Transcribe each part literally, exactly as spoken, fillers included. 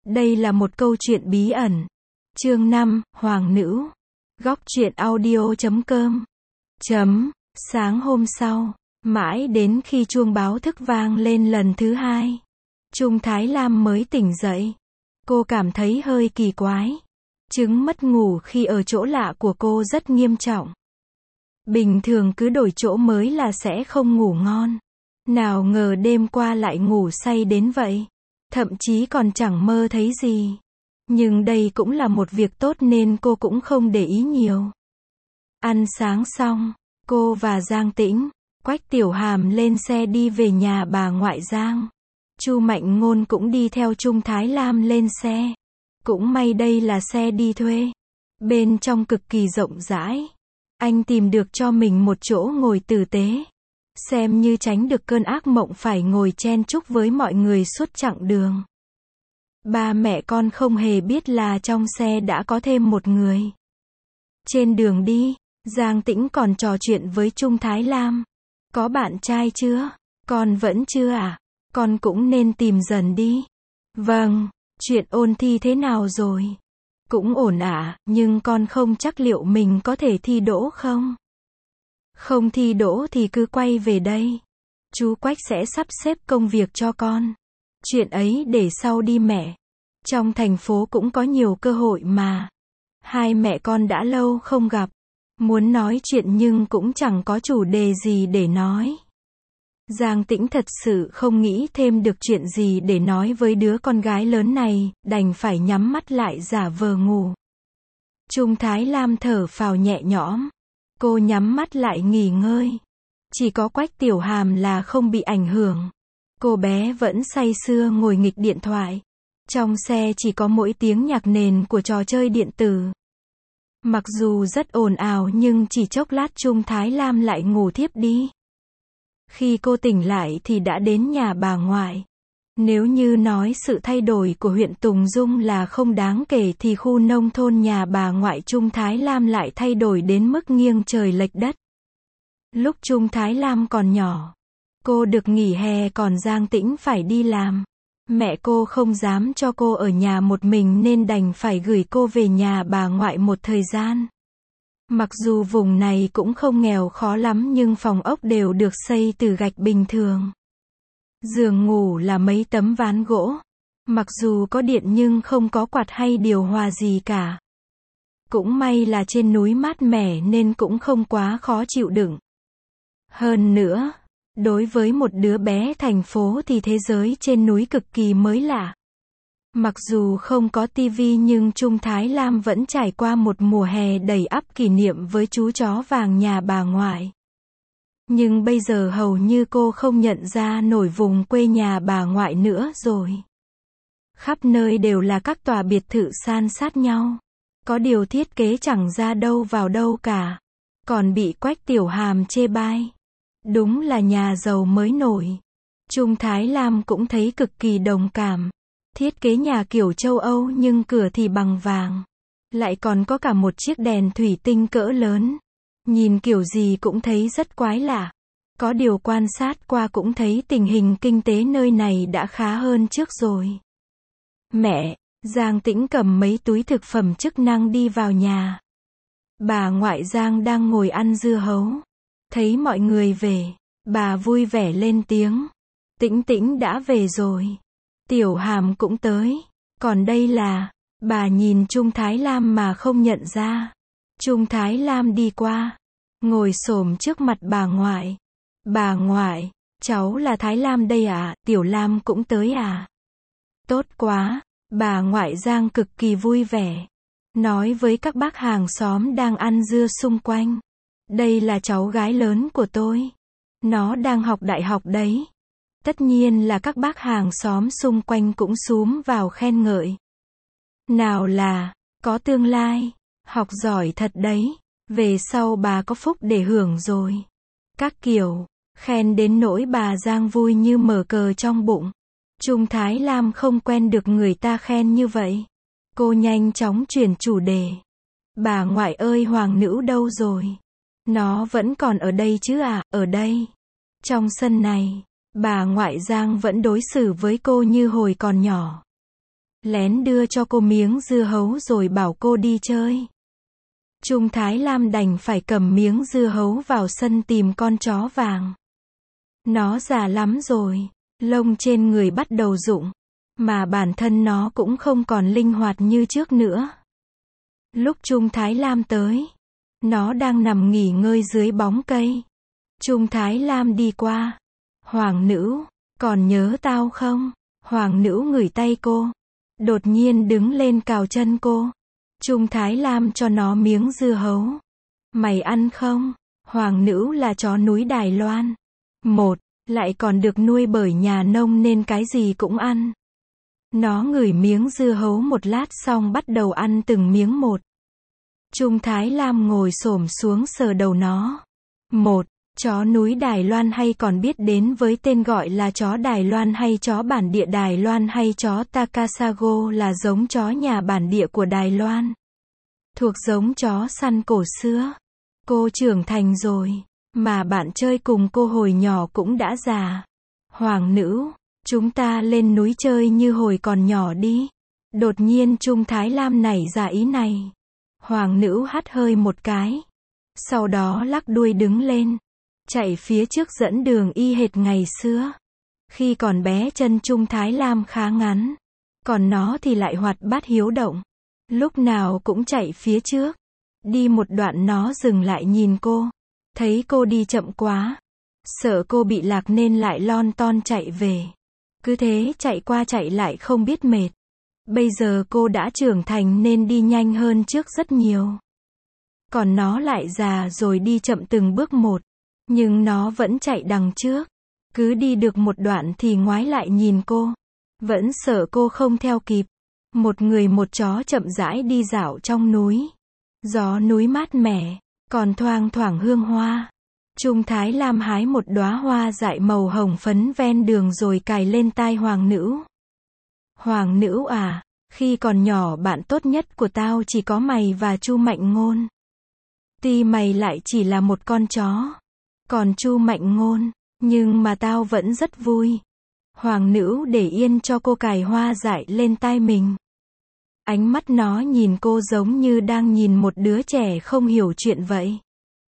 Đây là một câu chuyện bí ẩn. Chương năm, Hoàng nữ. Góc truyện audio chấm com. Chấm. Sáng hôm sau, mãi đến khi chuông báo thức vang lên lần thứ hai, Trung Thái Lam mới tỉnh dậy. Cô cảm thấy hơi kỳ quái. Chứng mất ngủ khi ở chỗ lạ của cô rất nghiêm trọng. Bình thường cứ đổi chỗ mới là sẽ không ngủ ngon. Nào ngờ đêm qua lại ngủ say đến vậy. Thậm chí còn chẳng mơ thấy gì. Nhưng đây cũng là một việc tốt nên cô cũng không để ý nhiều. Ăn sáng xong, cô và Giang Tĩnh, Quách Tiểu Hàm lên xe đi về nhà bà ngoại Giang. Chu Mạnh Ngôn cũng đi theo Trung Thái Lam lên xe. Cũng may đây là xe đi thuê. Bên trong cực kỳ rộng rãi. Anh tìm được cho mình một chỗ ngồi tử tế. Xem như tránh được cơn ác mộng phải ngồi chen chúc với mọi người suốt chặng đường. Ba mẹ con không hề biết là trong xe đã có thêm một người. Trên đường đi, Giang Tĩnh còn trò chuyện với Trung Thái Lam. Có bạn trai chưa? Con vẫn chưa à? Con cũng nên tìm dần đi. Vâng, chuyện ôn thi thế nào rồi? Cũng ổn ạ, à, nhưng con không chắc liệu mình có thể thi đỗ không? Không thi đỗ thì cứ quay về đây. Chú Quách sẽ sắp xếp công việc cho con. Chuyện ấy để sau đi mẹ. Trong thành phố cũng có nhiều cơ hội mà. Hai mẹ con đã lâu không gặp. Muốn nói chuyện nhưng cũng chẳng có chủ đề gì để nói. Giang Tĩnh thật sự không nghĩ thêm được chuyện gì để nói với đứa con gái lớn này, đành phải nhắm mắt lại giả vờ ngủ. Trung Thái Lam thở phào nhẹ nhõm. Cô nhắm mắt lại nghỉ ngơi. Chỉ có Quách Tiểu Hàm là không bị ảnh hưởng. Cô bé vẫn say sưa ngồi nghịch điện thoại. Trong xe chỉ có mỗi tiếng nhạc nền của trò chơi điện tử. Mặc dù rất ồn ào nhưng chỉ chốc lát Trung Thái Lam lại ngủ thiếp đi. Khi cô tỉnh lại thì đã đến nhà bà ngoại. Nếu như nói sự thay đổi của huyện Tùng Dung là không đáng kể thì khu nông thôn nhà bà ngoại Trung Thái Lam lại thay đổi đến mức nghiêng trời lệch đất. Lúc Trung Thái Lam còn nhỏ, cô được nghỉ hè còn Giang Tĩnh phải đi làm. Mẹ cô không dám cho cô ở nhà một mình nên đành phải gửi cô về nhà bà ngoại một thời gian. Mặc dù vùng này cũng không nghèo khó lắm nhưng phòng ốc đều được xây từ gạch bình thường. Giường ngủ là mấy tấm ván gỗ. Mặc dù có điện nhưng không có quạt hay điều hòa gì cả. Cũng may là trên núi mát mẻ nên cũng không quá khó chịu đựng. Hơn nữa, đối với một đứa bé thành phố thì thế giới trên núi cực kỳ mới lạ. Mặc dù không có tivi nhưng Trung Thái Lam vẫn trải qua một mùa hè đầy ắp kỷ niệm với chú chó vàng nhà bà ngoại. Nhưng bây giờ hầu như cô không nhận ra nổi vùng quê nhà bà ngoại nữa rồi. Khắp nơi đều là các tòa biệt thự san sát nhau. Có điều thiết kế chẳng ra đâu vào đâu cả. Còn bị Quách Tiểu Hàm chê bai. Đúng là nhà giàu mới nổi. Trung Thái Lam cũng thấy cực kỳ đồng cảm. Thiết kế nhà kiểu châu Âu nhưng cửa thì bằng vàng. Lại còn có cả một chiếc đèn thủy tinh cỡ lớn. Nhìn kiểu gì cũng thấy rất quái lạ. Có điều quan sát qua cũng thấy tình hình kinh tế nơi này đã khá hơn trước rồi. Mẹ, Giang Tĩnh cầm mấy túi thực phẩm chức năng đi vào nhà. Bà ngoại Giang đang ngồi ăn dưa hấu. Thấy mọi người về, bà vui vẻ lên tiếng. Tĩnh Tĩnh đã về rồi. Tiểu Hàm cũng tới. Còn đây là, bà nhìn Trung Thái Lam mà không nhận ra. Trung Thái Lam đi qua, ngồi xổm trước mặt bà ngoại. Bà ngoại, cháu là Thái Lam đây à, Tiểu Lam cũng tới à? Tốt quá, bà ngoại Giang cực kỳ vui vẻ. Nói với các bác hàng xóm đang ăn dưa xung quanh. Đây là cháu gái lớn của tôi. Nó đang học đại học đấy. Tất nhiên là các bác hàng xóm xung quanh cũng xúm vào khen ngợi. Nào là, có tương lai, học giỏi thật đấy, về sau bà có phúc để hưởng rồi. Các kiểu, khen đến nỗi bà Giang vui như mở cờ trong bụng. Trung Thái Lam không quen được người ta khen như vậy. Cô nhanh chóng chuyển chủ đề. Bà ngoại ơi, hoàng nữ đâu rồi? Nó vẫn còn ở đây chứ à, ở đây. Trong sân này. Bà ngoại Giang vẫn đối xử với cô như hồi còn nhỏ. lén đưa cho cô miếng dưa hấu rồi bảo cô đi chơi. Trung Thái Lam đành phải cầm miếng dưa hấu vào sân tìm con chó vàng. Nó già lắm rồi, lông trên người bắt đầu rụng, mà bản thân nó cũng không còn linh hoạt như trước nữa. Lúc Trung Thái Lam tới, nó đang nằm nghỉ ngơi dưới bóng cây. Trung Thái Lam đi qua. Hoàng nữ, còn nhớ tao không? Hoàng nữ ngửi tay cô, đột nhiên đứng lên cào chân cô. Trung Thái Lam cho nó miếng dưa hấu. Mày ăn không? Hoàng nữ là chó núi Đài Loan. Một, lại còn được nuôi bởi nhà nông nên cái gì cũng ăn. Nó ngửi miếng dưa hấu một lát xong bắt đầu ăn từng miếng một. Trung Thái Lam ngồi xổm xuống sờ đầu nó. Một, chó núi Đài Loan hay còn biết đến với tên gọi là chó Đài Loan hay chó bản địa Đài Loan hay chó Takasago là giống chó nhà bản địa của Đài Loan. Thuộc giống chó săn cổ xưa. Cô trưởng thành rồi, mà bạn chơi cùng cô hồi nhỏ cũng đã già. Hoàng nữ, chúng ta lên núi chơi như hồi còn nhỏ đi. Đột nhiên Trung Thái Lam nảy ra ý này. Hoàng nữ hắt hơi một cái. Sau đó lắc đuôi đứng lên. Chạy phía trước dẫn đường y hệt ngày xưa. Khi còn bé chân Trung Thái Lam khá ngắn. Còn nó thì lại hoạt bát hiếu động. Lúc nào cũng chạy phía trước. Đi một đoạn nó dừng lại nhìn cô. Thấy cô đi chậm quá. Sợ cô bị lạc nên lại lon ton chạy về. Cứ thế chạy qua chạy lại không biết mệt. Bây giờ cô đã trưởng thành nên đi nhanh hơn trước rất nhiều. Còn nó lại già rồi đi chậm từng bước một. Nhưng nó vẫn chạy đằng trước. Cứ đi được một đoạn thì ngoái lại nhìn cô. Vẫn sợ cô không theo kịp. Một người một chó chậm rãi đi dạo trong núi. Gió núi mát mẻ, còn thoang thoảng hương hoa. Trung Thái Lam hái một đóa hoa dại màu hồng phấn ven đường rồi cài lên tai hoàng nữ. Hoàng nữ à, khi còn nhỏ bạn tốt nhất của tao chỉ có mày và Chu Mạnh Ngôn. Tuy mày lại chỉ là một con chó. Còn Chu Mạnh Ngôn, nhưng mà tao vẫn rất vui. Hoàng nữ để yên cho cô cài hoa dại lên tai mình. Ánh mắt nó nhìn cô giống như đang nhìn một đứa trẻ không hiểu chuyện vậy.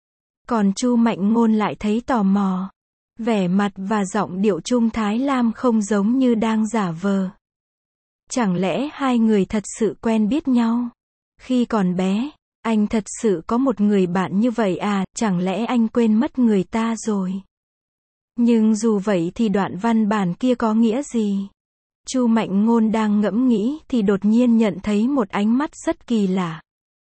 Còn Chu Mạnh Ngôn lại thấy tò mò. Vẻ mặt và giọng điệu Trung Thái Lam không giống như đang giả vờ. Chẳng lẽ hai người thật sự quen biết nhau? Khi còn bé, anh thật sự có một người bạn như vậy à, chẳng lẽ anh quên mất người ta rồi? Nhưng dù vậy thì đoạn văn bản kia có nghĩa gì? Chu Mạnh Ngôn đang ngẫm nghĩ thì đột nhiên nhận thấy một ánh mắt rất kỳ lạ.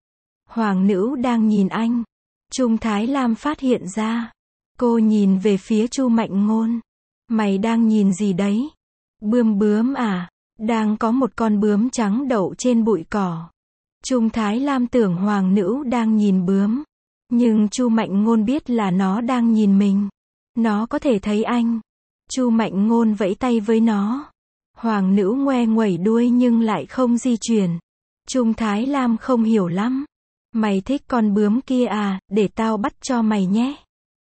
Hoàng nữ đang nhìn anh. Trung Thái Lam phát hiện ra. Cô nhìn về phía Chu Mạnh Ngôn. Mày đang nhìn gì đấy? Bươm bướm à? Đang có một con bướm trắng đậu trên bụi cỏ. Trung Thái Lam tưởng hoàng nữ đang nhìn bướm. Nhưng Chu Mạnh Ngôn biết là nó đang nhìn mình. Nó có thể thấy anh. Chu Mạnh Ngôn vẫy tay với nó. Hoàng nữ ngoe nguẩy đuôi nhưng lại không di chuyển. Trung Thái Lam không hiểu lắm. Mày thích con bướm kia à, để tao bắt cho mày nhé.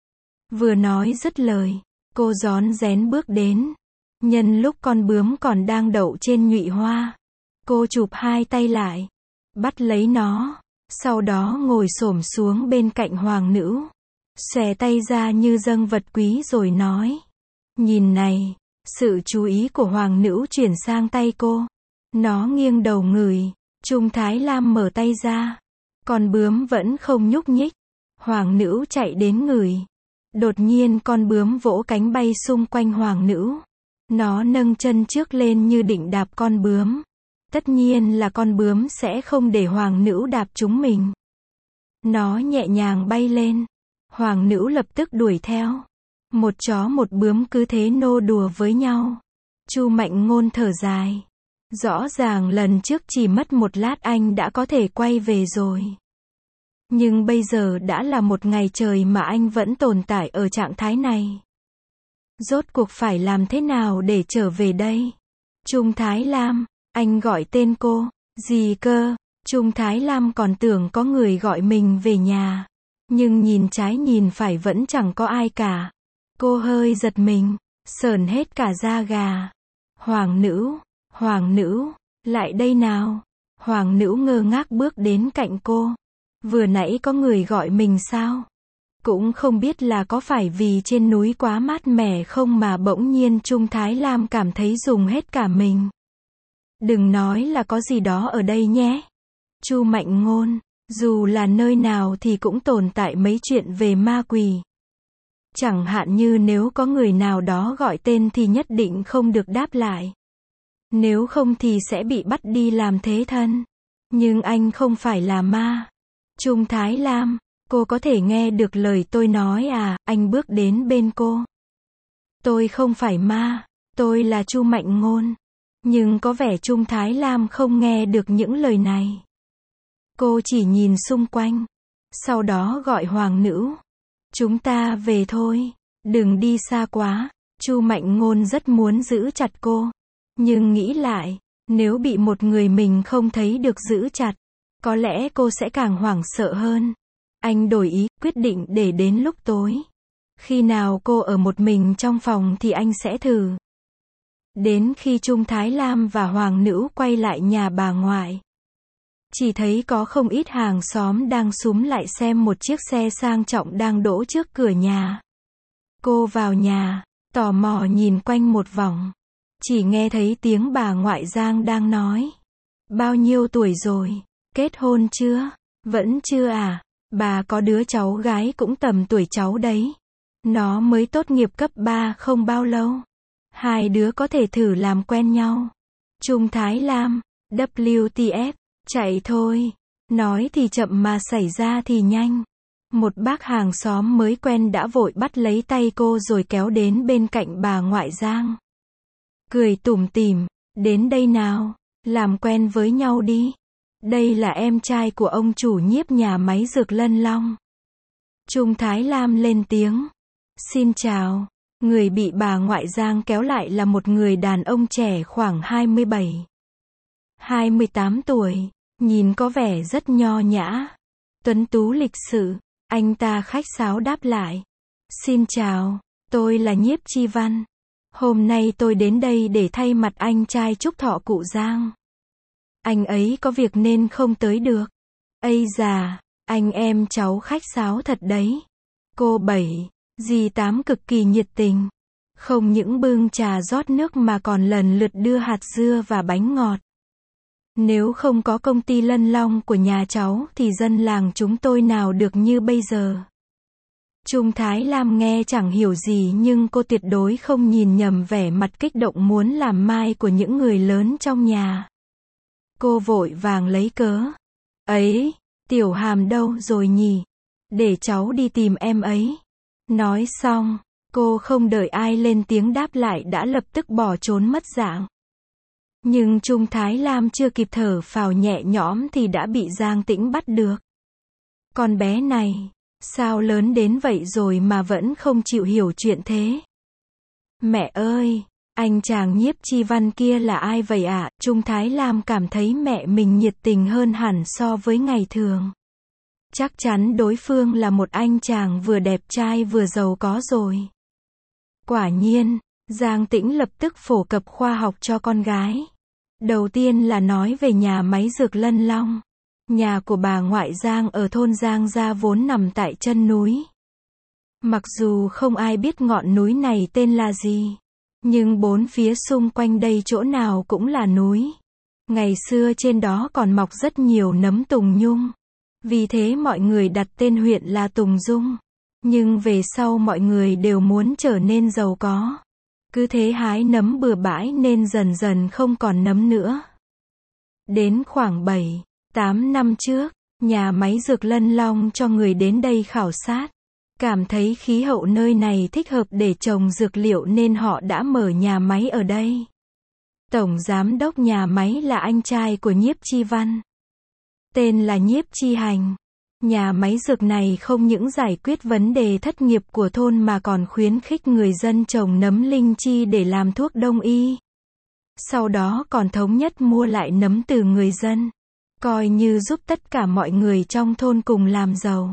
Vừa nói dứt lời, cô rón rén bước đến. Nhân lúc con bướm còn đang đậu trên nhụy hoa, cô chụp hai tay lại, bắt lấy nó, sau đó ngồi xổm xuống bên cạnh hoàng nữ, xòe tay ra như dâng vật quý rồi nói. Nhìn này, sự chú ý của hoàng nữ chuyển sang tay cô. Nó nghiêng đầu ngửi, Trung Thái Lam mở tay ra. Con bướm vẫn không nhúc nhích. Hoàng nữ chạy đến ngửi. Đột nhiên con bướm vỗ cánh bay xung quanh hoàng nữ. Nó nâng chân trước lên như định đạp con bướm. Tất nhiên là con bướm sẽ không để hoàng nữ đạp chúng mình. Nó nhẹ nhàng bay lên. Hoàng nữ lập tức đuổi theo. Một chó một bướm cứ thế nô đùa với nhau. Chu Mạnh Ngôn thở dài. Rõ ràng lần trước chỉ mất một lát anh đã có thể quay về rồi. Nhưng bây giờ đã là một ngày trời mà anh vẫn tồn tại ở trạng thái này. Rốt cuộc phải làm thế nào để trở về đây? Trung Thái Lam, anh gọi tên cô. Gì cơ? Trung Thái Lam còn tưởng có người gọi mình về nhà. Nhưng nhìn trái nhìn phải vẫn chẳng có ai cả. Cô hơi giật mình, sởn hết cả da gà. Hoàng nữ, hoàng nữ, Lại đây nào. Hoàng nữ ngơ ngác bước đến cạnh cô. Vừa nãy có người gọi mình sao? Cũng không biết là có phải vì trên núi quá mát mẻ không mà bỗng nhiên Trung Thái Lam cảm thấy dùng hết cả mình. Đừng nói là có gì đó ở đây nhé. Chu Mạnh Ngôn, dù là nơi nào thì cũng tồn tại mấy chuyện về ma quỷ. Chẳng hạn như nếu có người nào đó gọi tên thì nhất định không được đáp lại. Nếu không thì sẽ bị bắt đi làm thế thân. Nhưng anh không phải là ma. Trung Thái Lam, cô có thể nghe được lời tôi nói à? Anh bước đến bên cô. Tôi không phải ma, tôi là Chu Mạnh Ngôn. Nhưng có vẻ Trung Thái Lam không nghe được những lời này. Cô chỉ nhìn xung quanh. Sau đó gọi hoàng nữ. Chúng ta về thôi. Đừng đi xa quá. Chu Mạnh Ngôn rất muốn giữ chặt cô. Nhưng nghĩ lại, nếu bị một người mình không thấy được giữ chặt, có lẽ cô sẽ càng hoảng sợ hơn. Anh đổi ý, quyết định để đến lúc tối. Khi nào cô ở một mình trong phòng thì anh sẽ thử. Đến khi Trung Thái Lam và hoàng nữ quay lại nhà bà ngoại, chỉ thấy có không ít hàng xóm đang xúm lại xem một chiếc xe sang trọng đang đỗ trước cửa nhà. Cô vào nhà, tò mò nhìn quanh một vòng. Chỉ nghe thấy tiếng bà ngoại Giang đang nói. Bao nhiêu tuổi rồi? Kết hôn chưa? Vẫn chưa à? Bà có đứa cháu gái cũng tầm tuổi cháu đấy. Nó mới tốt nghiệp cấp ba không bao lâu. Hai đứa có thể thử làm quen nhau. Trung Thái Lam, W T F, chạy thôi. Nói thì chậm mà xảy ra thì nhanh. Một bác hàng xóm mới quen đã vội bắt lấy tay cô rồi kéo đến bên cạnh bà ngoại Giang. Cười tủm tỉm, đến đây nào, làm quen với nhau đi. Đây là em trai của ông chủ nhiếp nhà máy dược Lân Long. Trung Thái Lam lên tiếng. Xin chào. Người bị bà ngoại Giang kéo lại là một người đàn ông trẻ khoảng hai mươi bảy, hai mươi tám tuổi, nhìn có vẻ rất nho nhã, tuấn tú lịch sự. Anh ta khách sáo đáp lại. Xin chào, tôi là Nhiếp Chi Văn. Hôm nay tôi đến đây để thay mặt anh trai chúc thọ cụ Giang. Anh ấy có việc nên không tới được. Ây già, anh em cháu khách sáo thật đấy. Cô Bảy, dì Tám cực kỳ nhiệt tình. Không những bưng trà rót nước mà còn lần lượt đưa hạt dưa và bánh ngọt. Nếu không có công ty Lân Long của nhà cháu thì dân làng chúng tôi nào được như bây giờ. Trung Thái Lam nghe chẳng hiểu gì nhưng cô tuyệt đối không nhìn nhầm vẻ mặt kích động muốn làm mai của những người lớn trong nhà. Cô vội vàng lấy cớ. Ấy, Tiểu Hàm đâu rồi nhỉ? Để cháu đi tìm em ấy. Nói xong, cô không đợi ai lên tiếng đáp lại đã lập tức bỏ trốn mất dạng. Nhưng Trung Thái Lam chưa kịp thở phào nhẹ nhõm thì đã bị Giang Tĩnh bắt được. Con bé này, sao lớn đến vậy rồi mà vẫn không chịu hiểu chuyện thế? Mẹ ơi, anh chàng Nhiếp Chi Văn kia là ai vậy ạ? À? Trung Thái Lam cảm thấy mẹ mình nhiệt tình hơn hẳn so với ngày thường. Chắc chắn đối phương là một anh chàng vừa đẹp trai vừa giàu có rồi. Quả nhiên, Giang Tĩnh lập tức phổ cập khoa học cho con gái. Đầu tiên là nói về nhà máy dược Lân Long. Nhà của bà ngoại Giang ở thôn Giang Gia vốn nằm tại chân núi. Mặc dù không ai biết ngọn núi này tên là gì, nhưng bốn phía xung quanh đây chỗ nào cũng là núi. Ngày xưa trên đó còn mọc rất nhiều nấm tùng nhung. Vì thế mọi người đặt tên huyện là Tùng Dung. Nhưng về sau mọi người đều muốn trở nên giàu có. Cứ thế hái nấm bừa bãi nên dần dần không còn nấm nữa. Đến khoảng bảy, tám năm trước, nhà máy dược Lân Long cho người đến đây khảo sát. Cảm thấy khí hậu nơi này thích hợp để trồng dược liệu nên họ đã mở nhà máy ở đây. Tổng giám đốc nhà máy là anh trai của Nhiếp Chi Văn. Tên là Nhiếp Chi Hành. Nhà máy dược này không những giải quyết vấn đề thất nghiệp của thôn mà còn khuyến khích người dân trồng nấm linh chi để làm thuốc đông y. Sau đó còn thống nhất mua lại nấm từ người dân, coi như giúp tất cả mọi người trong thôn cùng làm giàu.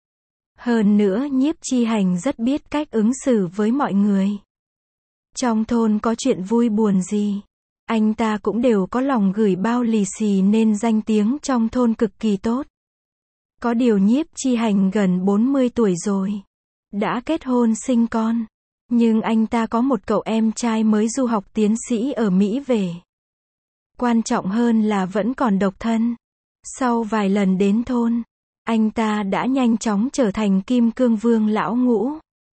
Hơn nữa Nhiếp Chi Hành rất biết cách ứng xử với mọi người. Trong thôn có chuyện vui buồn gì, anh ta cũng đều có lòng gửi bao lì xì nên danh tiếng trong thôn cực kỳ tốt. Có điều Nhiếp Chi Hành gần bốn mươi tuổi rồi, đã kết hôn sinh con, nhưng anh ta có một cậu em trai mới du học tiến sĩ ở Mỹ về. Quan trọng hơn là vẫn còn độc thân. Sau vài lần đến thôn, anh ta đã nhanh chóng trở thành Kim Cương Vương lão ngũ.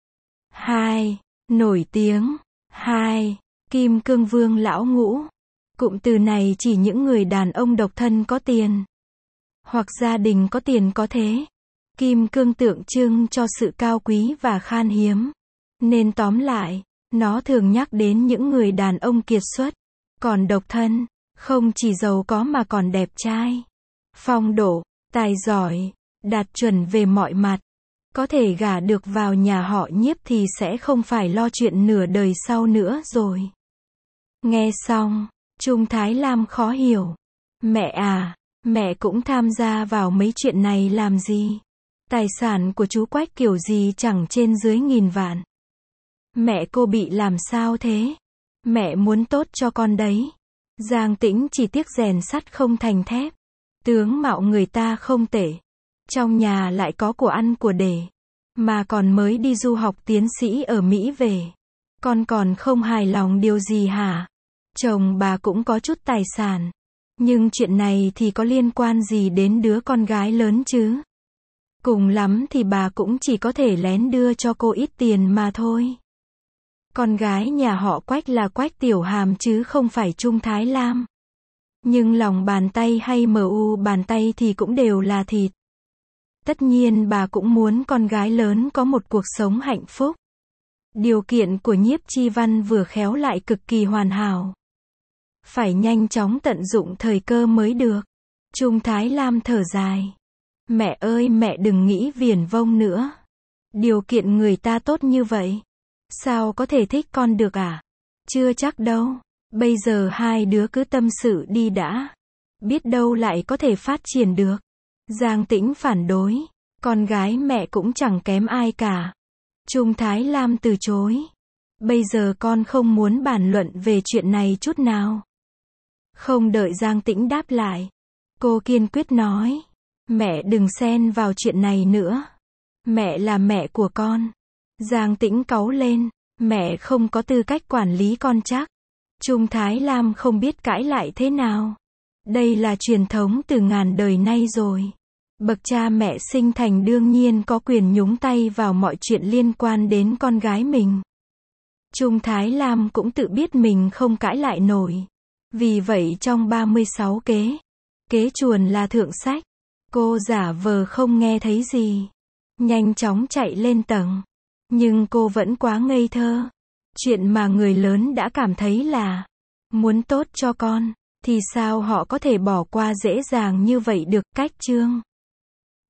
Hai. Nổi tiếng. Hai. Kim Cương Vương lão ngũ. Cụm từ này chỉ những người đàn ông độc thân có tiền, hoặc gia đình có tiền có thế. Kim cương tượng trưng cho sự cao quý và khan hiếm. Nên tóm lại, nó thường nhắc đến những người đàn ông kiệt xuất, còn độc thân, không chỉ giàu có mà còn đẹp trai, phong độ, tài giỏi, đạt chuẩn về mọi mặt. Có thể gả được vào nhà họ Nhiếp thì sẽ không phải lo chuyện nửa đời sau nữa rồi. Nghe xong, Trung Thái Lam khó hiểu. Mẹ à, mẹ cũng tham gia vào mấy chuyện này làm gì? Tài sản của chú Quách kiểu gì chẳng trên dưới nghìn vạn. Mẹ cô bị làm sao thế? Mẹ muốn tốt cho con đấy. Giang Tĩnh chỉ tiếc rèn sắt không thành thép. Tướng mạo người ta không tệ. Trong nhà lại có của ăn của để. Mà còn mới đi du học tiến sĩ ở Mỹ về. Con còn không hài lòng điều gì hả? Chồng bà cũng có chút tài sản. Nhưng chuyện này thì có liên quan gì đến đứa con gái lớn chứ? Cùng lắm thì bà cũng chỉ có thể lén đưa cho cô ít tiền mà thôi. Con gái nhà họ Quách là Quách Tiểu Hàm chứ không phải Trung Thái Lam. Nhưng lòng bàn tay hay mờ u bàn tay thì cũng đều là thịt. Tất nhiên bà cũng muốn con gái lớn có một cuộc sống hạnh phúc. Điều kiện của Nhiếp Chi Văn vừa khéo lại cực kỳ hoàn hảo. Phải nhanh chóng tận dụng thời cơ mới được. Trung Thái Lam thở dài. Mẹ ơi, mẹ đừng nghĩ viển vông nữa. Điều kiện người ta tốt như vậy, sao có thể thích con được à? Chưa chắc đâu. Bây giờ hai đứa cứ tâm sự đi đã. Biết đâu lại có thể phát triển được. Giang Tĩnh phản đối. Con gái mẹ cũng chẳng kém ai cả. Trung Thái Lam từ chối. Bây giờ con không muốn bàn luận về chuyện này chút nào. Không đợi Giang Tĩnh đáp lại, cô kiên quyết nói. Mẹ đừng xen vào chuyện này nữa. Mẹ là mẹ của con. Giang Tĩnh cáu lên. Mẹ không có tư cách quản lý con chắc. Trung Thái Lam không biết cãi lại thế nào. Đây là truyền thống từ ngàn đời nay rồi. Bậc cha mẹ sinh thành đương nhiên có quyền nhúng tay vào mọi chuyện liên quan đến con gái mình. Trung Thái Lam cũng tự biết mình không cãi lại nổi. Vì vậy trong ba mươi sáu kế, kế chuồn là thượng sách. Cô giả vờ không nghe thấy gì. Nhanh chóng chạy lên tầng. Nhưng cô vẫn quá ngây thơ. Chuyện mà người lớn đã cảm thấy là muốn tốt cho con, thì sao họ có thể bỏ qua dễ dàng như vậy được? Cách chương